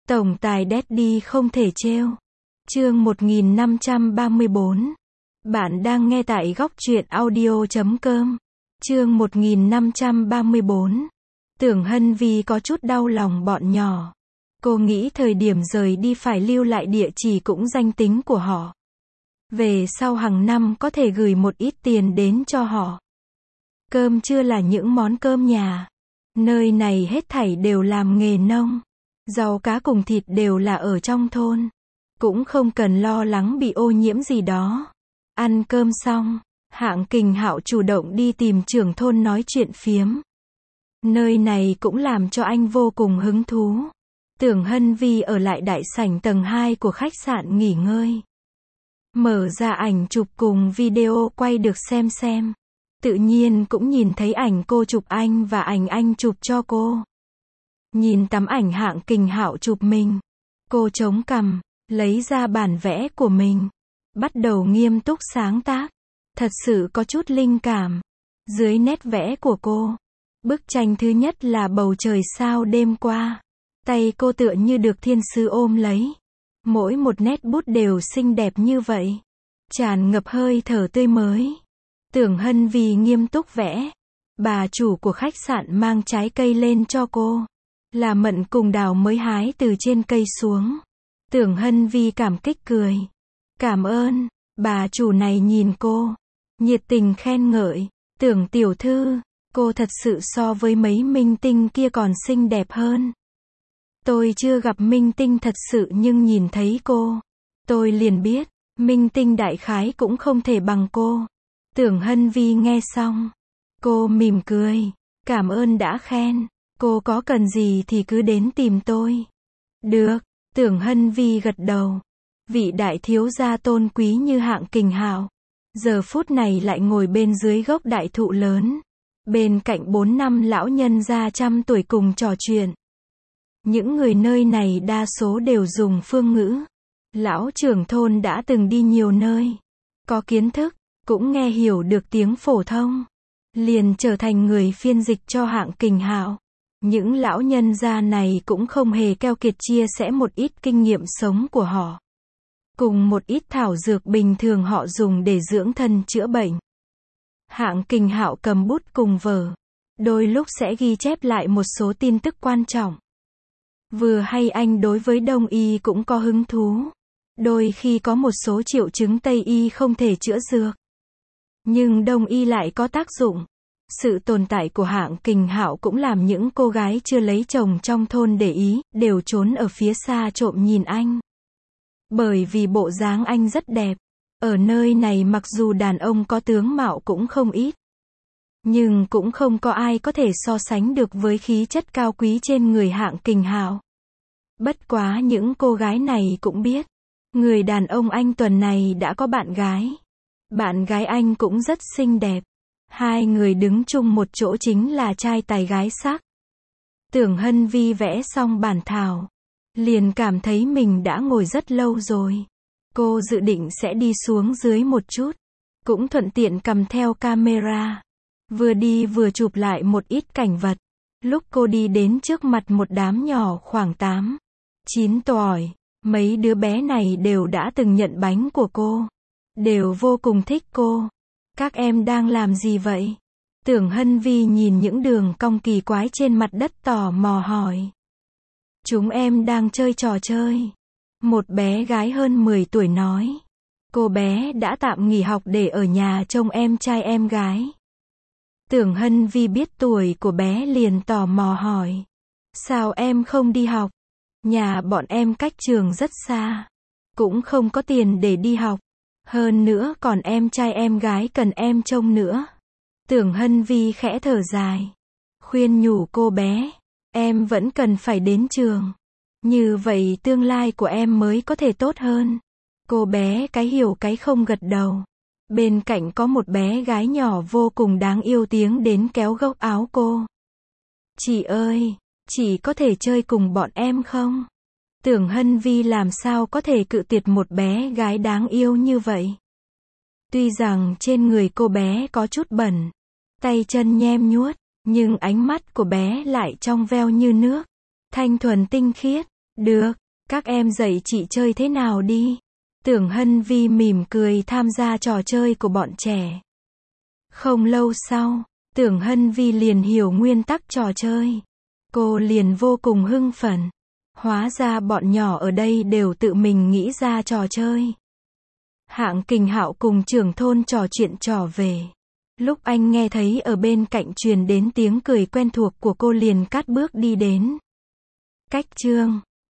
Tổng tài Daddy không thể trêu. Chương 1534. Bạn đang nghe tại góc truyện audio.com. Chương 1534. Tưởng Hân Vi có chút đau lòng bọn nhỏ. Cô nghĩ thời điểm rời đi phải lưu lại địa chỉ cũng danh tính của họ. Về sau hàng năm có thể gửi một ít tiền đến cho họ. Cơm trưa là những món cơm nhà. Nơi này hết thảy đều làm nghề nông. Rau cá cùng thịt đều là ở trong thôn. Cũng không cần lo lắng bị ô nhiễm gì đó. Ăn cơm xong, Hạng Kình Hạo chủ động đi tìm trưởng thôn nói chuyện phiếm. Nơi này cũng làm cho anh vô cùng hứng thú. Tưởng Hân Vi ở lại đại sảnh tầng 2 của khách sạn nghỉ ngơi. Mở ra ảnh chụp cùng video quay được xem. Tự nhiên cũng nhìn thấy ảnh cô chụp anh và ảnh anh chụp cho cô. Nhìn tấm ảnh Hạng Kình Hạo chụp mình. Cô chống cằm, lấy ra bản vẽ của mình. Bắt đầu nghiêm túc sáng tác. Thật sự có chút linh cảm. Dưới nét vẽ của cô. Bức tranh thứ nhất là bầu trời sao đêm qua. Tay cô tựa như được thiên sứ ôm lấy. Mỗi một nét bút đều xinh đẹp như vậy. Tràn ngập hơi thở tươi mới. Tưởng Hân Vi nghiêm túc vẽ. Bà chủ của khách sạn mang trái cây lên cho cô. Là mận cùng đào mới hái từ trên cây xuống. Tưởng Hân Vi cảm kích cười. Cảm ơn. Bà chủ này nhìn cô. Nhiệt tình khen ngợi. Tưởng tiểu thư, cô thật sự so với mấy minh tinh kia còn xinh đẹp hơn. Tôi chưa gặp minh tinh thật sự nhưng nhìn thấy cô. Tôi liền biết, minh tinh đại khái cũng không thể bằng cô. Tưởng Hân Vi nghe xong. Cô mỉm cười. Cảm ơn đã khen. Cô có cần gì thì cứ đến tìm tôi. Được. Tưởng Hân Vi gật đầu. Vị đại thiếu gia tôn quý như Hạng Kình Hạo. Giờ phút này lại ngồi bên dưới gốc đại thụ lớn. Bên cạnh 4 năm lão nhân gia trăm tuổi cùng trò chuyện. Những người nơi này đa số đều dùng phương ngữ. Lão trưởng thôn đã từng đi nhiều nơi. Có kiến thức, cũng nghe hiểu được tiếng phổ thông. Liền trở thành người phiên dịch cho Hạng Kình Hạo. Những lão nhân gia này cũng không hề keo kiệt chia sẻ một ít kinh nghiệm sống của họ. Cùng một ít thảo dược bình thường họ dùng để dưỡng thân chữa bệnh. Hạng Kình Hạo cầm bút cùng vở. Đôi lúc sẽ ghi chép lại một số tin tức quan trọng. Vừa hay anh đối với Đông y cũng có hứng thú. Đôi khi có một số triệu chứng Tây y không thể chữa dược. Nhưng Đông y lại có tác dụng. Sự tồn tại của Hạng Kình Hạo cũng làm những cô gái chưa lấy chồng trong thôn để ý, đều trốn ở phía xa trộm nhìn anh. Bởi vì bộ dáng anh rất đẹp. Ở nơi này mặc dù đàn ông có tướng mạo cũng không ít. Nhưng cũng không có ai có thể so sánh được với khí chất cao quý trên người Hạng Kình Hạo. Bất quá những cô gái này cũng biết. Người đàn ông anh tuần này đã có bạn gái. Bạn gái anh cũng rất xinh đẹp. Hai người đứng chung một chỗ chính là trai tài gái sắc. Tưởng Hân Vi vẽ xong bản thảo. Liền cảm thấy mình đã ngồi rất lâu rồi. Cô dự định sẽ đi xuống dưới một chút. Cũng thuận tiện cầm theo camera. Vừa đi vừa chụp lại một ít cảnh vật. Lúc cô đi đến trước mặt một đám nhỏ khoảng 8, 9 tuổi. Mấy đứa bé này đều đã từng nhận bánh của cô. Đều vô cùng thích cô. Các em đang làm gì vậy? Tưởng Hân Vi nhìn những đường cong kỳ quái trên mặt đất tò mò hỏi. Chúng em đang chơi trò chơi. Một bé gái hơn 10 tuổi nói. Cô bé đã tạm nghỉ học để ở nhà trông em trai em gái. Tưởng Hân Vi biết tuổi của bé liền tò mò hỏi. Sao em không đi học? Nhà bọn em cách trường rất xa. Cũng không có tiền để đi học. Hơn nữa còn em trai em gái cần em trông nữa. Tưởng Hân Vi khẽ thở dài. Khuyên nhủ cô bé. Em vẫn cần phải đến trường. Như vậy tương lai của em mới có thể tốt hơn. Cô bé cái hiểu cái không gật đầu. Bên cạnh có một bé gái nhỏ vô cùng đáng yêu tiếng đến kéo góc áo cô. Chị ơi, chị có thể chơi cùng bọn em không? Tưởng Hân Vi làm sao có thể cự tuyệt một bé gái đáng yêu như vậy. Tuy rằng trên người cô bé có chút bẩn, tay chân nhem nhuốc, nhưng ánh mắt của bé lại trong veo như nước, thanh thuần tinh khiết. Được, các em dạy chị chơi thế nào đi. Tưởng Hân Vi mỉm cười tham gia trò chơi của bọn trẻ. Không lâu sau, Tưởng Hân Vi liền hiểu nguyên tắc trò chơi. Cô liền vô cùng hưng phấn. Hóa ra bọn nhỏ ở đây đều tự mình nghĩ ra trò chơi. Hạng Kình Hạo cùng trưởng thôn trò chuyện trò về. Lúc anh nghe thấy ở bên cạnh truyền đến tiếng cười quen thuộc của cô liền cắt bước đi đến. Cách chương